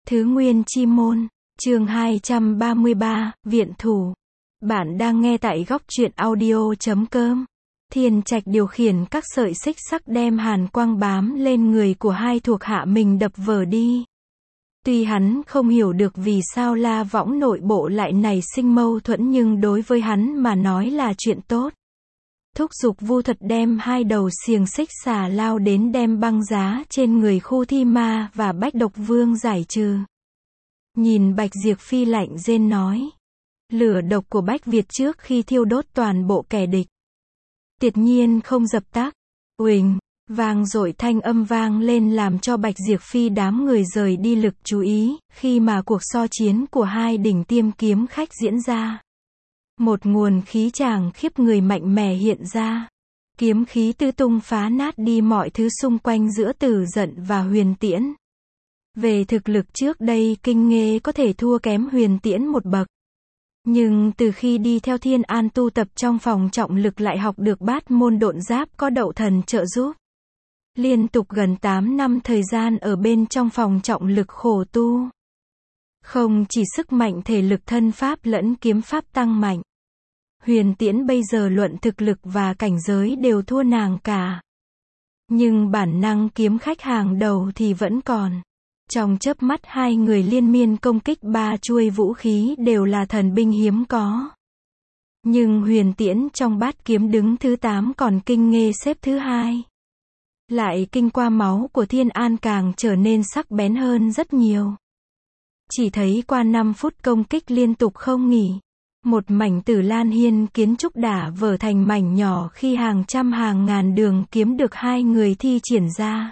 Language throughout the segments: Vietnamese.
Thứ Nguyên Chi Môn, chương 233, Viện Thủ. Bạn đang nghe tại góc truyện audio.com. Thiên Trạch điều khiển các sợi xích sắc đem hàn quang bám lên người của hai thuộc hạ mình đập vỡ đi. Tuy hắn không hiểu được vì sao La Võng nội bộ lại nảy sinh mâu thuẫn nhưng đối với hắn mà nói là chuyện tốt. Thúc giục Vu Thuật đem hai đầu xiềng xích xà lao đến đem băng giá trên người Khu Thi Ma và Bách Độc Vương giải trừ. Nhìn Bạch Diệp Phi lạnh rên nói. Lửa độc của Bách Việt trước khi thiêu đốt toàn bộ kẻ địch. Tuyệt nhiên không dập tắt. Uỳnh, vang dội thanh âm vang lên làm cho Bạch Diệp Phi đám người rời đi lực chú ý, khi mà cuộc so chiến của hai đỉnh tiêm kiếm khách diễn ra. Một nguồn khí tràng khiếp người mạnh mẽ hiện ra. Kiếm khí tứ tung phá nát đi mọi thứ xung quanh giữa Tử Dận và Huyền Tiễn. Về thực lực trước đây Kinh Nghê có thể thua kém Huyền Tiễn một bậc. Nhưng từ khi đi theo Thiên An tu tập trong phòng trọng lực lại học được bát môn độn giáp có Đậu Thần trợ giúp. Liên tục gần 8 năm thời gian ở bên trong phòng trọng lực khổ tu. Không chỉ sức mạnh thể lực thân pháp lẫn kiếm pháp tăng mạnh. Huyền Tiễn bây giờ luận thực lực và cảnh giới đều thua nàng cả. Nhưng bản năng kiếm khách hàng đầu thì vẫn còn. Trong chớp mắt hai người liên miên công kích ba chuôi vũ khí đều là thần binh hiếm có. Nhưng Huyền Tiễn trong bát kiếm đứng thứ 8 còn Kinh Nghê xếp thứ 2. Lại kinh qua máu của Thiên An càng trở nên sắc bén hơn rất nhiều. Chỉ thấy qua 5 phút công kích liên tục không nghỉ. Một mảnh Tử Lan Hiên kiến trúc đả vỡ thành mảnh nhỏ khi hàng trăm hàng ngàn đường kiếm được hai người thi triển ra.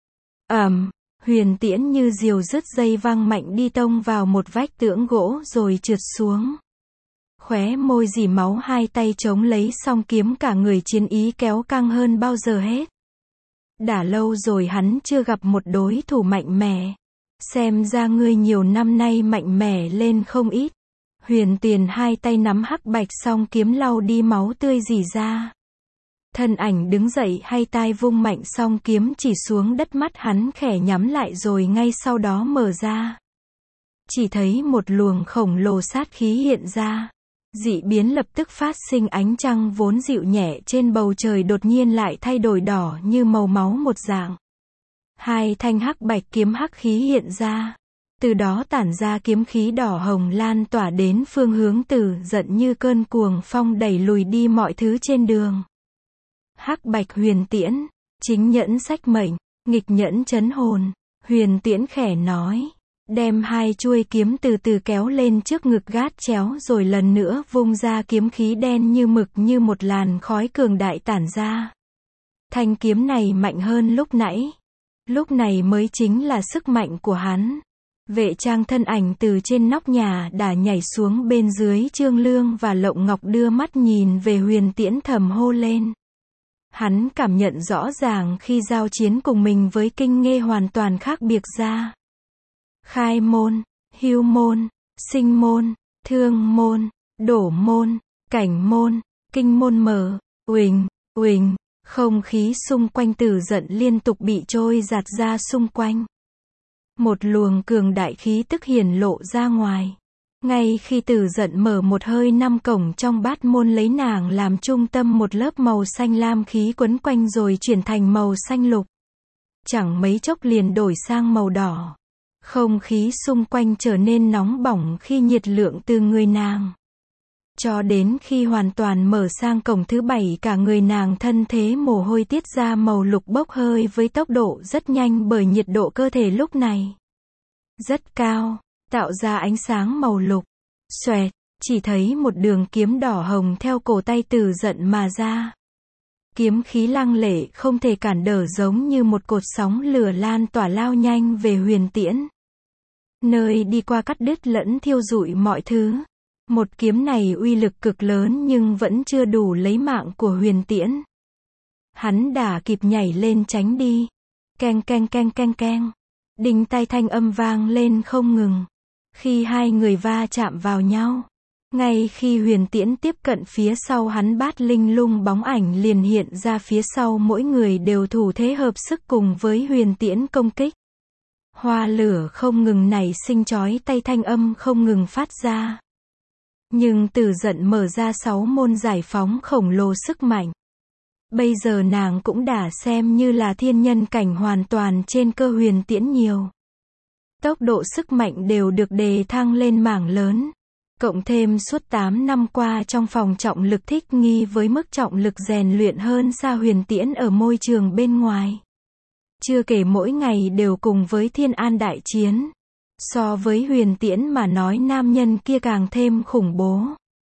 Huyền Tiễn như diều dứt dây văng mạnh đi tông vào một vách tường gỗ rồi trượt xuống. Khóe môi rỉ máu, hai tay chống lấy song kiếm, cả người chiến ý kéo căng hơn bao giờ hết. Đã lâu rồi hắn chưa gặp một đối thủ mạnh mẽ. Xem ra ngươi nhiều năm nay mạnh mẽ lên không ít. Huyền Tiền hai tay nắm hắc bạch song kiếm lau đi máu tươi rỉ ra. Thân ảnh đứng dậy, hai tay vung mạnh song kiếm chỉ xuống đất, mắt hắn khẽ nhắm lại rồi ngay sau đó mở ra. Chỉ thấy một luồng khổng lồ sát khí hiện ra. Dị biến lập tức phát sinh, ánh trăng vốn dịu nhẹ trên bầu trời đột nhiên lại thay đổi đỏ như màu máu một dạng. Hai thanh hắc bạch kiếm hắc khí hiện ra. Từ đó tản ra kiếm khí đỏ hồng lan tỏa đến phương hướng Tử Dận như cơn cuồng phong đẩy lùi đi mọi thứ trên đường. Hắc bạch Huyền Tiễn, chính nhẫn sách mệnh, nghịch nhẫn trấn hồn. Huyền Tiễn khẽ nói, đem hai chuôi kiếm từ từ kéo lên trước ngực gác chéo rồi lần nữa vung ra, kiếm khí đen như mực như một làn khói cường đại tản ra. Thanh kiếm này mạnh hơn lúc nãy. Lúc này mới chính là sức mạnh của hắn. Vệ Trang thân ảnh từ trên nóc nhà đã nhảy xuống bên dưới. Trương Lương và Lộng Ngọc đưa mắt nhìn về Huyền Tiễn thầm hô lên. Hắn cảm nhận rõ ràng khi giao chiến cùng mình với Kinh Nghê hoàn toàn khác biệt ra. Khai môn, hưu môn, sinh môn, thương môn, đổ môn, cảnh môn, kinh môn mở, uỳnh, không khí xung quanh Tử Dận liên tục bị trôi giạt ra xung quanh. Một luồng cường đại khí tức hiển lộ ra ngoài. Ngay khi Tử Dận mở một hơi, 5 cổng trong bát môn lấy nàng làm trung tâm, một lớp màu xanh lam khí quấn quanh rồi chuyển thành màu xanh lục. Chẳng mấy chốc liền đổi sang màu đỏ. Không khí xung quanh trở nên nóng bỏng khi nhiệt lượng từ người nàng. Cho đến khi hoàn toàn mở sang cổng thứ 7, cả người nàng thân thế mồ hôi tiết ra màu lục bốc hơi với tốc độ rất nhanh bởi nhiệt độ cơ thể lúc này rất cao, tạo ra ánh sáng màu lục. Xoẹt, chỉ thấy một đường kiếm đỏ hồng theo cổ tay Tử Dận mà ra. Kiếm khí lăng lệ không thể cản đỡ, giống như một cột sóng lửa lan tỏa lao nhanh về Huyền Tiễn. Nơi đi qua cắt đứt lẫn thiêu rụi mọi thứ. Một kiếm này uy lực cực lớn nhưng vẫn chưa đủ lấy mạng của Huyền Tiễn. Hắn đã kịp nhảy lên tránh đi. Keng keng keng keng keng. Đinh tai thanh âm vang lên không ngừng. Khi hai người va chạm vào nhau. Ngay khi Huyền Tiễn tiếp cận phía sau hắn, bát linh lung bóng ảnh liền hiện ra phía sau, mỗi người đều thủ thế hợp sức cùng với Huyền Tiễn công kích. Hoa lửa không ngừng nảy sinh chói tay, thanh âm không ngừng phát ra. Nhưng Tử Dận mở ra 6 môn giải phóng khổng lồ sức mạnh. Bây giờ nàng cũng đã xem như là thiên nhân cảnh hoàn toàn trên cơ huyền tiễn nhiều. Tốc độ sức mạnh đều được đề thăng lên mảng lớn. Cộng thêm suốt 8 năm qua trong phòng trọng lực thích nghi với mức trọng lực rèn luyện hơn xa huyền tiễn ở môi trường bên ngoài. Chưa kể mỗi ngày đều cùng với Thiên An đại chiến. So với huyền tiễn mà nói nam nhân kia càng thêm khủng bố.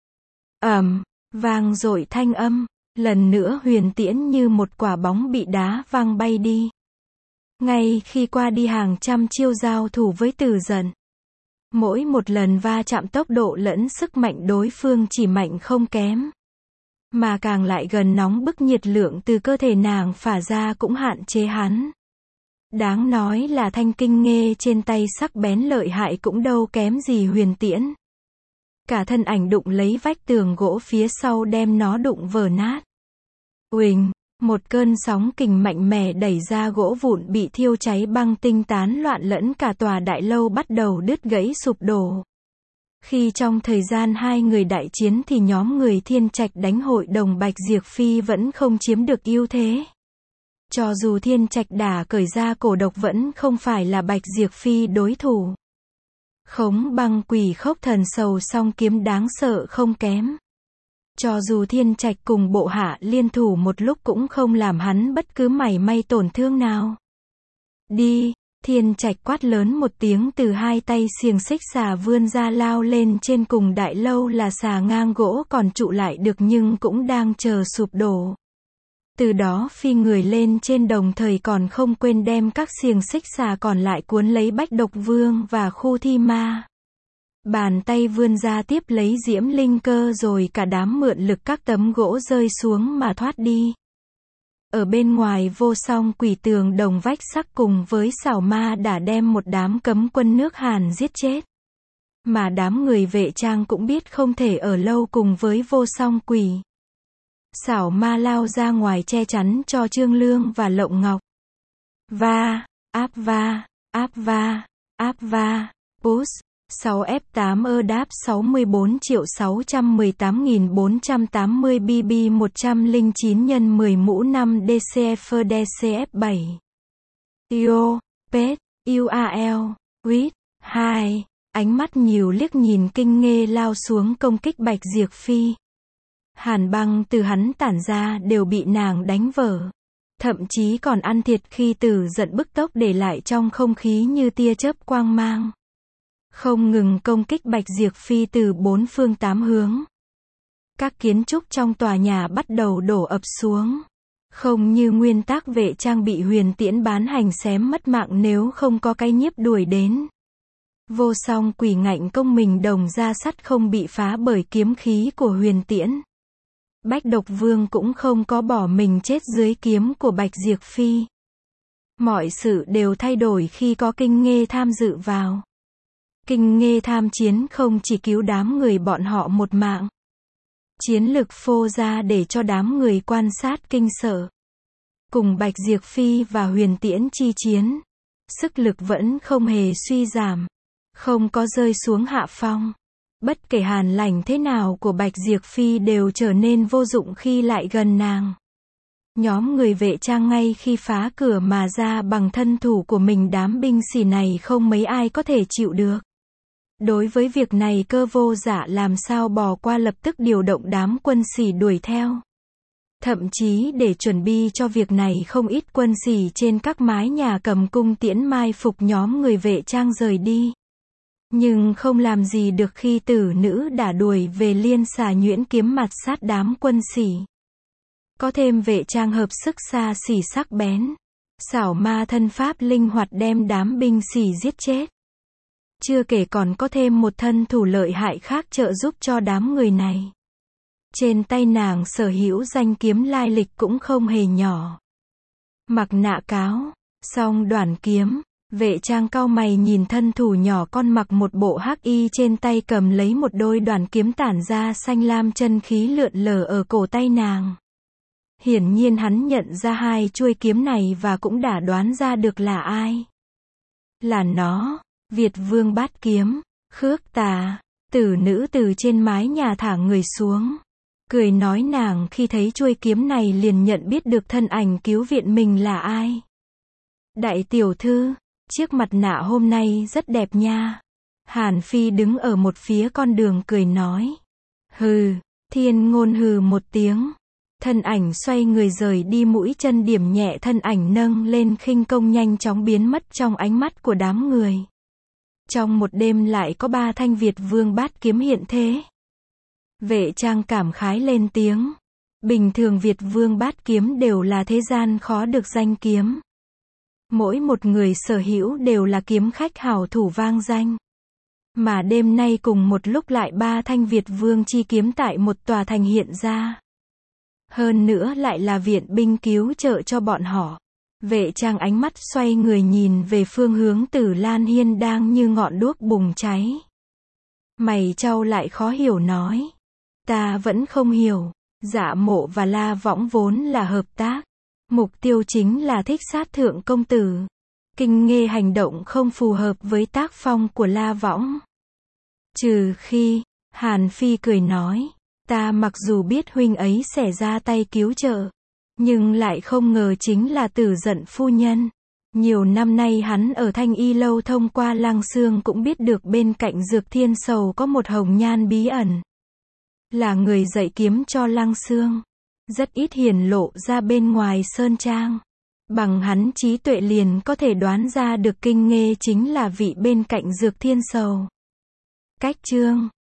Vang dội thanh âm. Lần nữa huyền tiễn như một quả bóng bị đá văng bay đi. Ngay khi qua đi hàng trăm chiêu giao thủ với Tử Dận. Mỗi một lần va chạm tốc độ lẫn sức mạnh đối phương chỉ mạnh không kém. Mà càng lại gần nóng bức, nhiệt lượng từ cơ thể nàng phả ra cũng hạn chế hắn. Đáng nói là thanh kinh nghê trên tay sắc bén lợi hại cũng đâu kém gì huyền tiễn. Cả thân ảnh đụng lấy vách tường gỗ phía sau đem nó đụng vỡ nát. Uỳnh, một cơn sóng kình mạnh mẽ đẩy ra gỗ vụn bị thiêu cháy băng tinh tán loạn, lẫn cả tòa đại lâu bắt đầu đứt gãy sụp đổ. Khi trong thời gian hai người đại chiến thì nhóm người Thiên Trạch đánh hội đồng Bạch Diệp Phi vẫn không chiếm được ưu thế. Cho dù Thiên Trạch đã cởi ra cổ độc vẫn không phải là Bạch Diệp Phi đối thủ. Khống băng quỷ khốc thần sầu song kiếm đáng sợ không kém. Cho dù Thiên Trạch cùng bộ hạ liên thủ một lúc cũng không làm hắn bất cứ mảy may tổn thương nào. Đi, Thiên Trạch quát lớn một tiếng, từ hai tay xiềng xích xà vươn ra lao lên trên cùng đại lâu là xà ngang gỗ còn trụ lại được nhưng cũng đang chờ sụp đổ. Từ đó phi người lên trên đồng thời còn không quên đem các xiềng xích xà còn lại cuốn lấy Bách Độc Vương và Khu Thi Ma. Bàn tay vươn ra tiếp lấy diễm linh cơ rồi cả đám mượn lực các tấm gỗ rơi xuống mà thoát đi. Ở bên ngoài vô song quỷ tường đồng vách sắc cùng với xảo ma đã đem một đám cấm quân nước Hàn giết chết. Mà đám người vệ trang cũng biết không thể ở lâu cùng với vô song quỷ. Xảo ma lao ra ngoài che chắn cho Trương Lương và Lộng Ngọc. Áp va, push. 6F8 đáp 64.618.480 BB 109 x 10 mũ 5 DCF DCF7 IO, PET, UAL, WIT, 2, ánh mắt nhiều liếc nhìn kinh nghê lao xuống công kích Bạch Diệp Phi. Hàn băng từ hắn tản ra đều bị nàng đánh vỡ. Thậm chí còn ăn thiệt khi Tử Dận bức tốc để lại trong không khí như tia chớp quang mang. Không ngừng công kích Bạch Diệp Phi từ 4 phương 8 hướng. Các kiến trúc trong tòa nhà bắt đầu đổ ập xuống. Không như nguyên tắc vệ trang bị huyền tiễn bán hành xém mất mạng nếu không có cái nhiếp đuổi đến. Vô song quỷ ngạnh công mình đồng ra sắt không bị phá bởi kiếm khí của huyền tiễn. Bách Độc Vương cũng không có bỏ mình chết dưới kiếm của Bạch Diệp Phi. Mọi sự đều thay đổi khi có kinh nghê tham dự vào. Kinh nghê tham chiến không chỉ cứu đám người bọn họ một mạng. Chiến lực phô ra để cho đám người quan sát kinh sợ. Cùng Bạch Diệp Phi và huyền tiễn chi chiến. Sức lực vẫn không hề suy giảm. Không có rơi xuống hạ phong. Bất kể hàn lành thế nào của Bạch Diệp Phi đều trở nên vô dụng khi lại gần nàng. Nhóm người vệ trang ngay khi phá cửa mà ra bằng thân thủ của mình, đám binh sĩ này không mấy ai có thể chịu được. Đối với việc này Cơ Vô Dạ làm sao bỏ qua, lập tức điều động đám quân sĩ đuổi theo. Thậm chí để chuẩn bị cho việc này không ít quân sĩ trên các mái nhà cầm cung tiễn mai phục nhóm người vệ trang rời đi. Nhưng không làm gì được khi tử nữ đã đuổi về, liên xà nhuyễn kiếm mặt sát đám quân sĩ. Có thêm vệ trang hợp sức xa xỉ sắc bén. Xảo ma thân pháp linh hoạt đem đám binh sĩ giết chết. Chưa kể còn có thêm một thân thủ lợi hại khác trợ giúp cho đám người này. Trên tay nàng sở hữu danh kiếm lai lịch cũng không hề nhỏ. Mặc nạ cáo, song đoản kiếm. Vệ trang cau mày nhìn thân thủ nhỏ con mặc một bộ hắc y trên tay cầm lấy một đôi đoản kiếm tản ra xanh lam, chân khí lượn lờ ở cổ tay nàng. Hiển nhiên hắn nhận ra hai chuôi kiếm này và cũng đã đoán ra được là ai. Là nó, Việt Vương Bát Kiếm, Khước Tà, Tử nữ từ trên mái nhà thả người xuống. Cười nói nàng khi thấy chuôi kiếm này liền nhận biết được thân ảnh cứu viện mình là ai. Đại tiểu thư, chiếc mặt nạ hôm nay rất đẹp nha. Hàn Phi đứng ở một phía con đường cười nói. Hừ, Thiên Ngôn hừ một tiếng. Thân ảnh xoay người rời đi, mũi chân điểm nhẹ, thân ảnh nâng lên khinh công nhanh chóng biến mất trong ánh mắt của đám người. Trong một đêm lại có 3 thanh Việt Vương Bát Kiếm hiện thế. Vệ Trang cảm khái lên tiếng. Bình thường Việt Vương Bát Kiếm đều là thế gian khó được danh kiếm. Mỗi một người sở hữu đều là kiếm khách hảo thủ vang danh. Mà đêm nay cùng một lúc lại 3 thanh Việt Vương chi kiếm tại một tòa thành hiện ra. Hơn nữa lại là viện binh cứu trợ cho bọn họ. Vệ Trang ánh mắt xoay người nhìn về phương hướng Tử Lan Hiên đang như ngọn đuốc bùng cháy. Mày chau lại khó hiểu nói. Ta vẫn không hiểu. Dạ Mộ và La Võng vốn là hợp tác. Mục tiêu chính là thích sát Thượng công tử. Kinh Nghê hành động không phù hợp với tác phong của La Võng. Trừ khi, Hàn Phi cười nói. Ta mặc dù biết huynh ấy sẽ ra tay cứu trợ. Nhưng lại không ngờ chính là Tử Giận phu nhân. Nhiều năm nay hắn ở Thanh Y Lâu thông qua Lăng Xương cũng biết được bên cạnh Dược Thiên Sầu có một hồng nhan bí ẩn. Là người dạy kiếm cho Lăng Xương. Rất ít hiển lộ ra bên ngoài sơn trang. Bằng hắn trí tuệ liền có thể đoán ra được Kinh Nghê chính là vị bên cạnh Dược Thiên Sầu. Cách chương